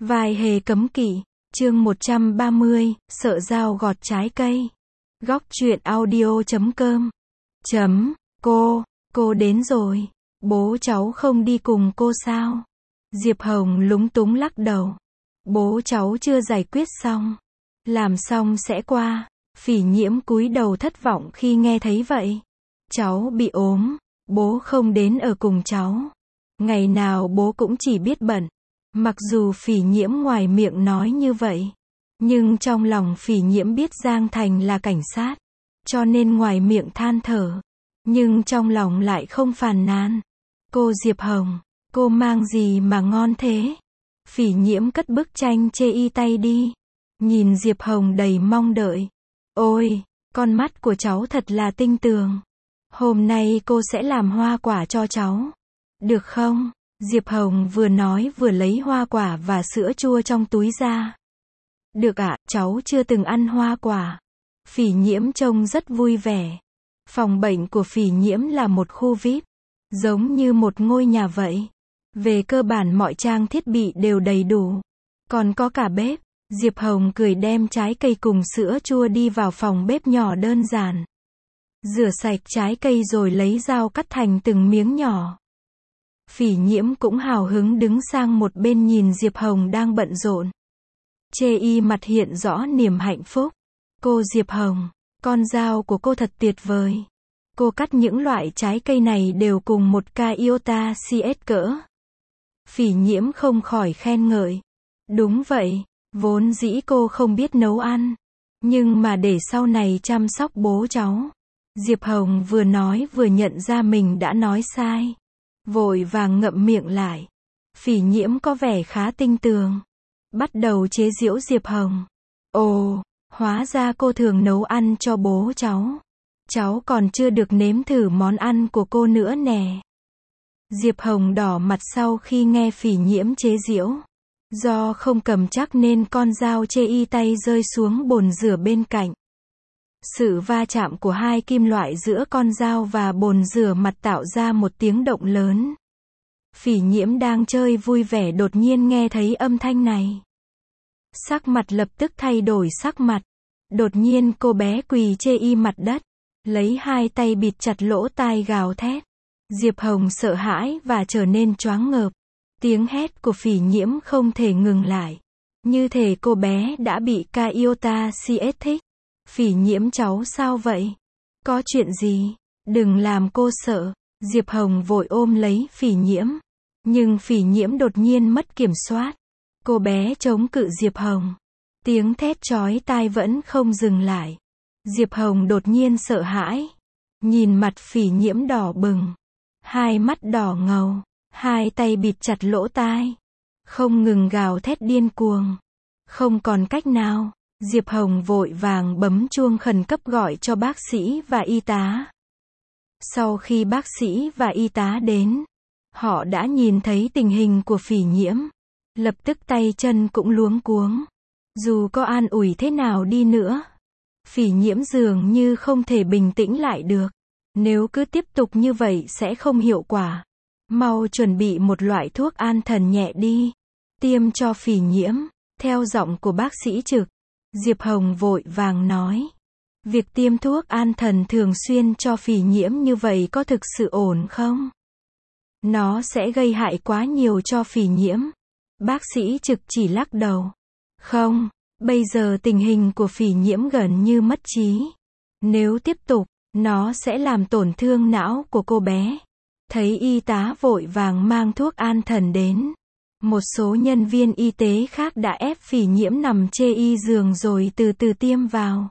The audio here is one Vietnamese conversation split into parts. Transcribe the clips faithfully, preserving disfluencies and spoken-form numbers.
Vai hề cấm kỵ, chương một trăm ba mươi, sợ dao gọt trái cây. Góc truyện audio chấm com. Chấm, cô, cô đến rồi. Bố cháu không đi cùng cô sao? Diệp Hồng lúng túng lắc đầu. Bố cháu chưa giải quyết xong. Làm xong sẽ qua. Phỉ Nhiễm cúi đầu thất vọng khi nghe thấy vậy. Cháu bị ốm, bố không đến ở cùng cháu. Ngày nào bố cũng chỉ biết bận. Mặc dù Phỉ Nhiễm ngoài miệng nói như vậy, nhưng trong lòng Phỉ Nhiễm biết Giang Thành là cảnh sát, cho nên ngoài miệng than thở, nhưng trong lòng lại không phàn nàn. Cô Diệp Hồng, cô mang gì mà ngon thế? Phỉ Nhiễm cất bức tranh chê y tay đi, nhìn Diệp Hồng đầy mong đợi. Ôi, con mắt của cháu thật là tinh tường. Hôm nay cô sẽ làm hoa quả cho cháu. Được không? Diệp Hồng vừa nói vừa lấy hoa quả và sữa chua trong túi ra. Được ạ, cháu chưa từng ăn hoa quả. Phỉ Nhiễm trông rất vui vẻ. Phòng bệnh của Phỉ Nhiễm là một khu vi ai pi, giống như một ngôi nhà vậy. Về cơ bản mọi trang thiết bị đều đầy đủ. Còn có cả bếp. Diệp Hồng cười đem trái cây cùng sữa chua đi vào phòng bếp nhỏ đơn giản. Rửa sạch trái cây rồi lấy dao cắt thành từng miếng nhỏ. Phỉ Nhiễm cũng hào hứng đứng sang một bên nhìn Diệp Hồng đang bận rộn. Chê y mặt hiện rõ niềm hạnh phúc. Cô Diệp Hồng, con dao của cô thật tuyệt vời. Cô cắt những loại trái cây này đều cùng một ca iota cs cỡ. Phỉ Nhiễm không khỏi khen ngợi. Đúng vậy, vốn dĩ cô không biết nấu ăn. Nhưng mà để sau này chăm sóc bố cháu. Diệp Hồng vừa nói vừa nhận ra mình đã nói sai. Vội vàng ngậm miệng lại. Phỉ Nhiễm có vẻ khá tinh tường. Bắt đầu chế giễu Diệp Hồng. Ồ, hóa ra cô thường nấu ăn cho bố cháu. Cháu còn chưa được nếm thử món ăn của cô nữa nè. Diệp Hồng đỏ mặt sau khi nghe Phỉ Nhiễm chế giễu. Do không cầm chắc nên con dao chê y tay rơi xuống bồn rửa bên cạnh. Sự va chạm của hai kim loại giữa con dao và bồn rửa mặt tạo ra một tiếng động lớn. Phỉ Nhiễm đang chơi vui vẻ đột nhiên nghe thấy âm thanh này. Sắc mặt lập tức thay đổi sắc mặt. Đột nhiên cô bé quỳ chê y mặt đất, lấy hai tay bịt chặt lỗ tai gào thét. Diệp Hồng sợ hãi và trở nên choáng ngợp. Tiếng hét của Phỉ Nhiễm không thể ngừng lại. Như thể cô bé đã bị ca iota cs thích. Phỉ Nhiễm cháu sao vậy? Có chuyện gì? Đừng làm cô sợ. Diệp Hồng vội ôm lấy Phỉ Nhiễm. Nhưng Phỉ Nhiễm đột nhiên mất kiểm soát. Cô bé chống cự Diệp Hồng. Tiếng thét chói tai vẫn không dừng lại. Diệp Hồng đột nhiên sợ hãi. Nhìn mặt Phỉ Nhiễm đỏ bừng. Hai mắt đỏ ngầu. Hai tay bịt chặt lỗ tai. Không ngừng gào thét điên cuồng. Không còn cách nào. Diệp Hồng vội vàng bấm chuông khẩn cấp gọi cho bác sĩ và y tá. Sau khi bác sĩ và y tá đến, họ đã nhìn thấy tình hình của Phỉ Nhiễm. Lập tức tay chân cũng luống cuống. Dù có an ủi thế nào đi nữa, Phỉ Nhiễm dường như không thể bình tĩnh lại được. Nếu cứ tiếp tục như vậy sẽ không hiệu quả. Mau chuẩn bị một loại thuốc an thần nhẹ đi. Tiêm cho Phỉ Nhiễm. Theo giọng của bác sĩ trực, Diệp Hồng vội vàng nói. Việc tiêm thuốc an thần thường xuyên cho Phỉ Nhiễm như vậy có thực sự ổn không? Nó sẽ gây hại quá nhiều cho Phỉ Nhiễm. Bác sĩ trực chỉ lắc đầu. Không, bây giờ tình hình của Phỉ Nhiễm gần như mất trí. Nếu tiếp tục, nó sẽ làm tổn thương não của cô bé. Thấy y tá vội vàng mang thuốc an thần đến. Một số nhân viên y tế khác đã ép Phỉ Nhiễm nằm chê y giường rồi từ từ tiêm vào.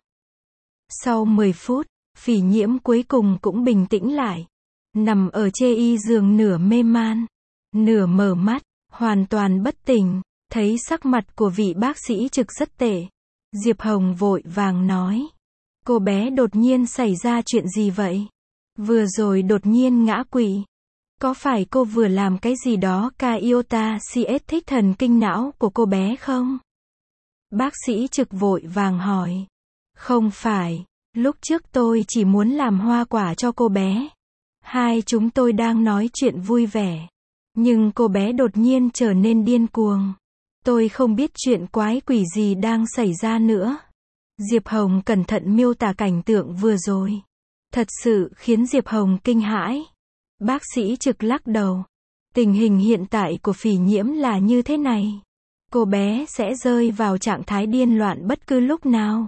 Sau mười phút, Phỉ Nhiễm cuối cùng cũng bình tĩnh lại. Nằm ở chê y giường nửa mê man, nửa mở mắt, hoàn toàn bất tỉnh. Thấy sắc mặt của vị bác sĩ trực rất tệ. Diệp Hồng vội vàng nói. Cô bé đột nhiên xảy ra chuyện gì vậy? Vừa rồi đột nhiên ngã quỵ. Có phải cô vừa làm cái gì đó ca iota cs thích thần kinh não của cô bé không? Bác sĩ trực vội vàng hỏi. Không phải, lúc trước tôi chỉ muốn làm hoa quả cho cô bé. Hai chúng tôi đang nói chuyện vui vẻ. Nhưng cô bé đột nhiên trở nên điên cuồng. Tôi không biết chuyện quái quỷ gì đang xảy ra nữa. Diệp Hồng cẩn thận miêu tả cảnh tượng vừa rồi. Thật sự khiến Diệp Hồng kinh hãi. Bác sĩ Trực lắc đầu. Tình hình hiện tại của Phỉ Nhiễm là như thế này. Cô bé sẽ rơi vào trạng thái điên loạn bất cứ lúc nào.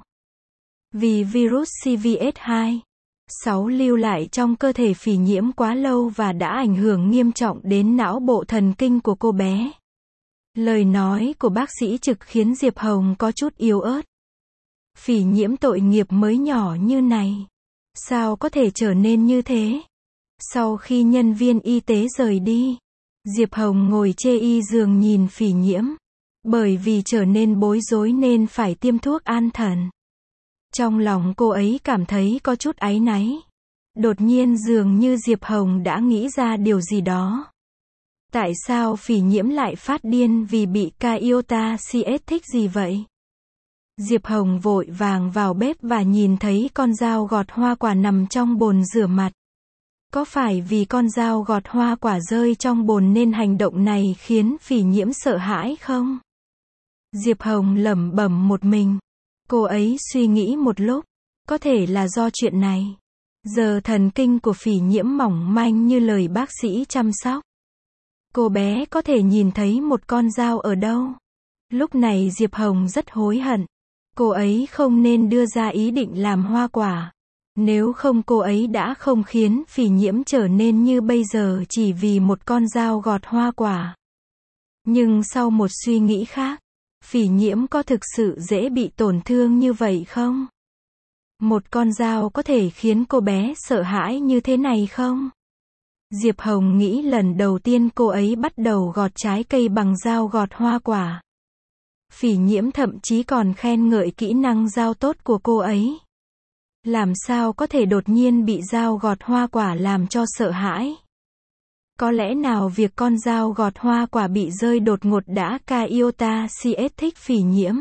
Vì virus C V S hai sáu lưu lại trong cơ thể Phỉ Nhiễm quá lâu và đã ảnh hưởng nghiêm trọng đến não bộ thần kinh của cô bé. Lời nói của bác sĩ Trực khiến Diệp Hồng có chút yếu ớt. Phỉ Nhiễm tội nghiệp mới nhỏ như này. Sao có thể trở nên như thế? Sau khi nhân viên y tế rời đi, Diệp Hồng ngồi chê y giường nhìn Phỉ Nhiễm. Bởi vì trở nên bối rối nên phải tiêm thuốc an thần. Trong lòng cô ấy cảm thấy có chút áy náy. Đột nhiên dường như Diệp Hồng đã nghĩ ra điều gì đó. Tại sao Phỉ Nhiễm lại phát điên vì bị Iota C S thích gì vậy? Diệp Hồng vội vàng vào bếp và nhìn thấy con dao gọt hoa quả nằm trong bồn rửa mặt. Có phải vì con dao gọt hoa quả rơi trong bồn nên hành động này khiến Phỉ Nhiễm sợ hãi không? Diệp Hồng lẩm bẩm một mình. Cô ấy suy nghĩ một lúc. Có thể là do chuyện này. Giờ thần kinh của Phỉ Nhiễm mỏng manh như lời bác sĩ chăm sóc. Cô bé có thể nhìn thấy một con dao ở đâu. Lúc này Diệp Hồng rất hối hận. Cô ấy không nên đưa ra ý định làm hoa quả. Nếu không cô ấy đã không khiến Phỉ Nhiễm trở nên như bây giờ chỉ vì một con dao gọt hoa quả. Nhưng sau một suy nghĩ khác, Phỉ Nhiễm có thực sự dễ bị tổn thương như vậy không? Một con dao có thể khiến cô bé sợ hãi như thế này không? Diệp Hồng nghĩ lần đầu tiên cô ấy bắt đầu gọt trái cây bằng dao gọt hoa quả. Phỉ Nhiễm thậm chí còn khen ngợi kỹ năng dao tốt của cô ấy. Làm sao có thể đột nhiên bị dao gọt hoa quả làm cho sợ hãi? Có lẽ nào việc con dao gọt hoa quả bị rơi đột ngột đã Iota C S thích Phỉ Nhiễm?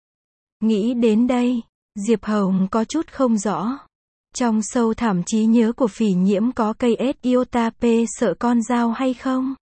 Nghĩ đến đây, Diệp Hồng có chút không rõ. Trong sâu thẳm trí nhớ của Phỉ Nhiễm có cây Iota P sợ con dao hay không?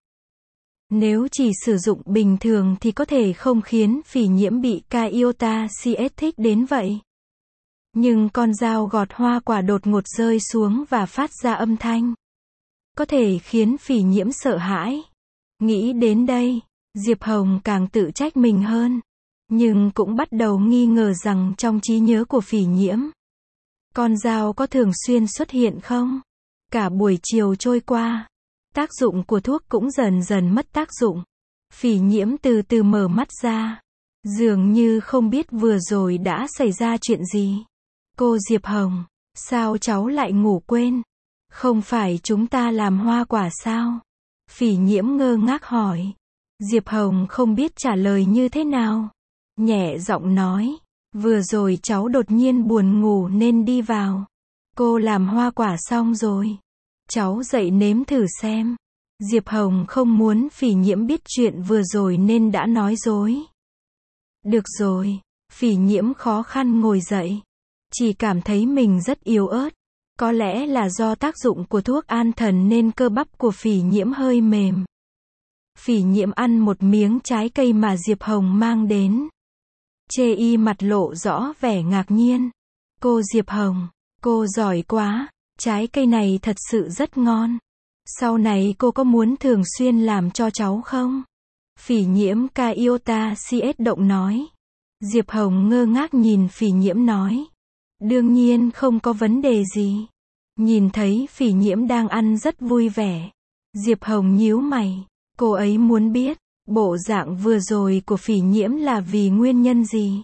Nếu chỉ sử dụng bình thường thì có thể không khiến Phỉ Nhiễm bị Iota C S thích đến vậy. Nhưng con dao gọt hoa quả đột ngột rơi xuống và phát ra âm thanh. Có thể khiến Phỉ Nhiễm sợ hãi. Nghĩ đến đây, Diệp Hồng càng tự trách mình hơn. Nhưng cũng bắt đầu nghi ngờ rằng trong trí nhớ của Phỉ Nhiễm, con dao có thường xuyên xuất hiện không? Cả buổi chiều trôi qua, tác dụng của thuốc cũng dần dần mất tác dụng. Phỉ Nhiễm từ từ mở mắt ra. Dường như không biết vừa rồi đã xảy ra chuyện gì. Cô Diệp Hồng, sao cháu lại ngủ quên? Không phải chúng ta làm hoa quả sao? Phỉ Nhiễm ngơ ngác hỏi. Diệp Hồng không biết trả lời như thế nào. Nhẹ giọng nói, vừa rồi cháu đột nhiên buồn ngủ nên đi vào. Cô làm hoa quả xong rồi. Cháu dậy nếm thử xem. Diệp Hồng không muốn Phỉ Nhiễm biết chuyện vừa rồi nên đã nói dối. Được rồi, Phỉ Nhiễm khó khăn ngồi dậy. Chỉ cảm thấy mình rất yếu ớt. Có lẽ là do tác dụng của thuốc an thần nên cơ bắp của Phỉ Nhiễm hơi mềm. Phỉ Nhiễm ăn một miếng trái cây mà Diệp Hồng mang đến. Chê y mặt lộ rõ vẻ ngạc nhiên. Cô Diệp Hồng, cô giỏi quá, trái cây này thật sự rất ngon. Sau này cô có muốn thường xuyên làm cho cháu không? Phỉ Nhiễm Iota C S động nói. Diệp Hồng ngơ ngác nhìn Phỉ Nhiễm nói. Đương nhiên không có vấn đề gì. Nhìn thấy Phỉ Nhiễm đang ăn rất vui vẻ. Diệp Hồng nhíu mày. Cô ấy muốn biết, bộ dạng vừa rồi của Phỉ Nhiễm là vì nguyên nhân gì?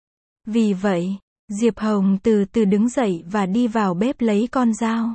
Vì vậy, Diệp Hồng từ từ đứng dậy và đi vào bếp lấy con dao.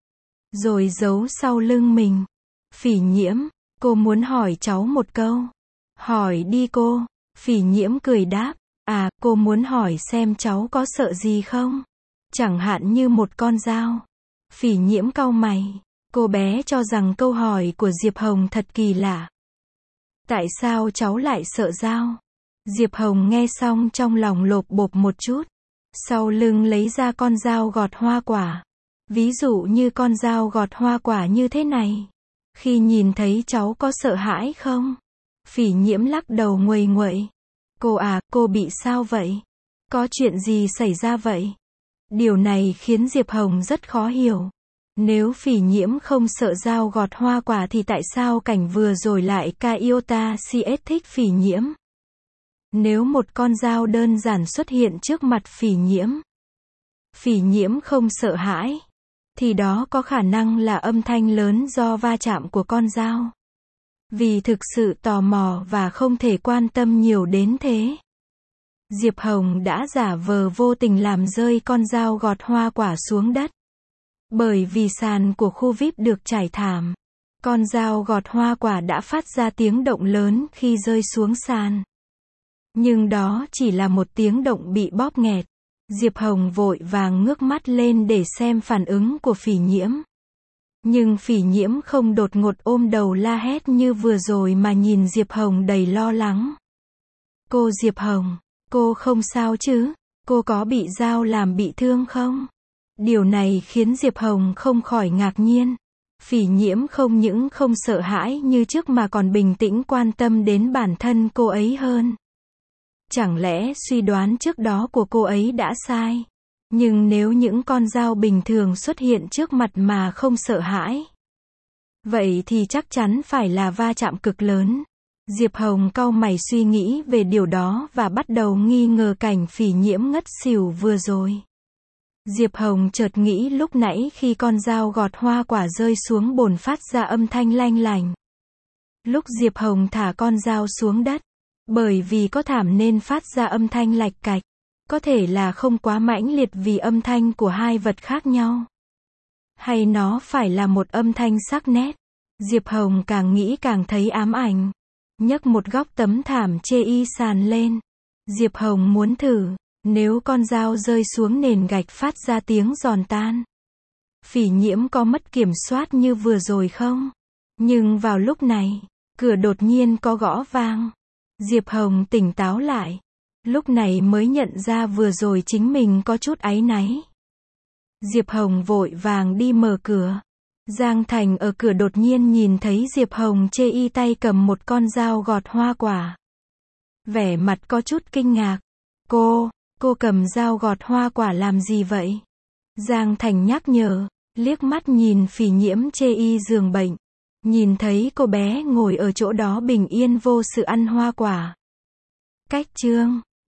Rồi giấu sau lưng mình. Phỉ Nhiễm, cô muốn hỏi cháu một câu. Hỏi đi cô. Phỉ Nhiễm cười đáp. À, cô muốn hỏi xem cháu có sợ gì không? Chẳng hạn như một con dao. Phỉ Nhiễm cau mày. Cô bé cho rằng câu hỏi của Diệp Hồng thật kỳ lạ. Tại sao cháu lại sợ dao? Diệp Hồng nghe xong trong lòng lộp bộp một chút. Sau lưng lấy ra con dao gọt hoa quả. Ví dụ như con dao gọt hoa quả như thế này. Khi nhìn thấy cháu có sợ hãi không? Phỉ Nhiễm lắc đầu nguầy nguậy. Cô à, cô bị sao vậy? Có chuyện gì xảy ra vậy? Điều này khiến Diệp Hồng rất khó hiểu. Nếu Phỉ Nhiễm không sợ dao gọt hoa quả thì tại sao cảnh vừa rồi lại Kyota xê ét thích Phỉ Nhiễm? Nếu một con dao đơn giản xuất hiện trước mặt Phỉ Nhiễm, Phỉ Nhiễm không sợ hãi, thì đó có khả năng là âm thanh lớn do va chạm của con dao. Vì thực sự tò mò và không thể quan tâm nhiều đến thế, Diệp Hồng đã giả vờ vô tình làm rơi con dao gọt hoa quả xuống đất. Bởi vì sàn của khu vi ai pi được trải thảm, con dao gọt hoa quả đã phát ra tiếng động lớn khi rơi xuống sàn. Nhưng đó chỉ là một tiếng động bị bóp nghẹt. Diệp Hồng vội vàng ngước mắt lên để xem phản ứng của Phỉ Nhiễm. Nhưng Phỉ Nhiễm không đột ngột ôm đầu la hét như vừa rồi mà nhìn Diệp Hồng đầy lo lắng. Cô Diệp Hồng, cô không sao chứ? Cô có bị dao làm bị thương không? Điều này khiến Diệp Hồng không khỏi ngạc nhiên. Phỉ Nhiễm không những không sợ hãi như trước mà còn bình tĩnh quan tâm đến bản thân cô ấy hơn. Chẳng lẽ suy đoán trước đó của cô ấy đã sai? Nhưng nếu những con dao bình thường xuất hiện trước mặt mà không sợ hãi, vậy thì chắc chắn phải là va chạm cực lớn. Diệp Hồng cau mày suy nghĩ về điều đó và bắt đầu nghi ngờ cảnh Phỉ Nhiễm ngất xỉu vừa rồi. Diệp Hồng chợt nghĩ lúc nãy khi con dao gọt hoa quả rơi xuống bồn phát ra âm thanh lanh lành. Lúc Diệp Hồng thả con dao xuống đất, bởi vì có thảm nên phát ra âm thanh lạch cạch. Có thể là không quá mãnh liệt vì âm thanh của hai vật khác nhau. Hay nó phải là một âm thanh sắc nét. Diệp Hồng càng nghĩ càng thấy ám ảnh. Nhấc một góc tấm thảm chê y sàn lên. Diệp Hồng muốn thử, nếu con dao rơi xuống nền gạch phát ra tiếng giòn tan, Phỉ Nhiễm có mất kiểm soát như vừa rồi không? Nhưng vào lúc này, cửa đột nhiên có gõ vang. Diệp Hồng tỉnh táo lại. Lúc này mới nhận ra vừa rồi chính mình có chút áy náy. Diệp Hồng vội vàng đi mở cửa. Giang Thành ở cửa đột nhiên nhìn thấy Diệp Hồng chê y tay cầm một con dao gọt hoa quả. Vẻ mặt có chút kinh ngạc. Cô, cô cầm dao gọt hoa quả làm gì vậy? Giang Thành nhắc nhở, liếc mắt nhìn Phỉ Nhiễm chê y giường bệnh. Nhìn thấy cô bé ngồi ở chỗ đó bình yên vô sự ăn hoa quả. Cách chương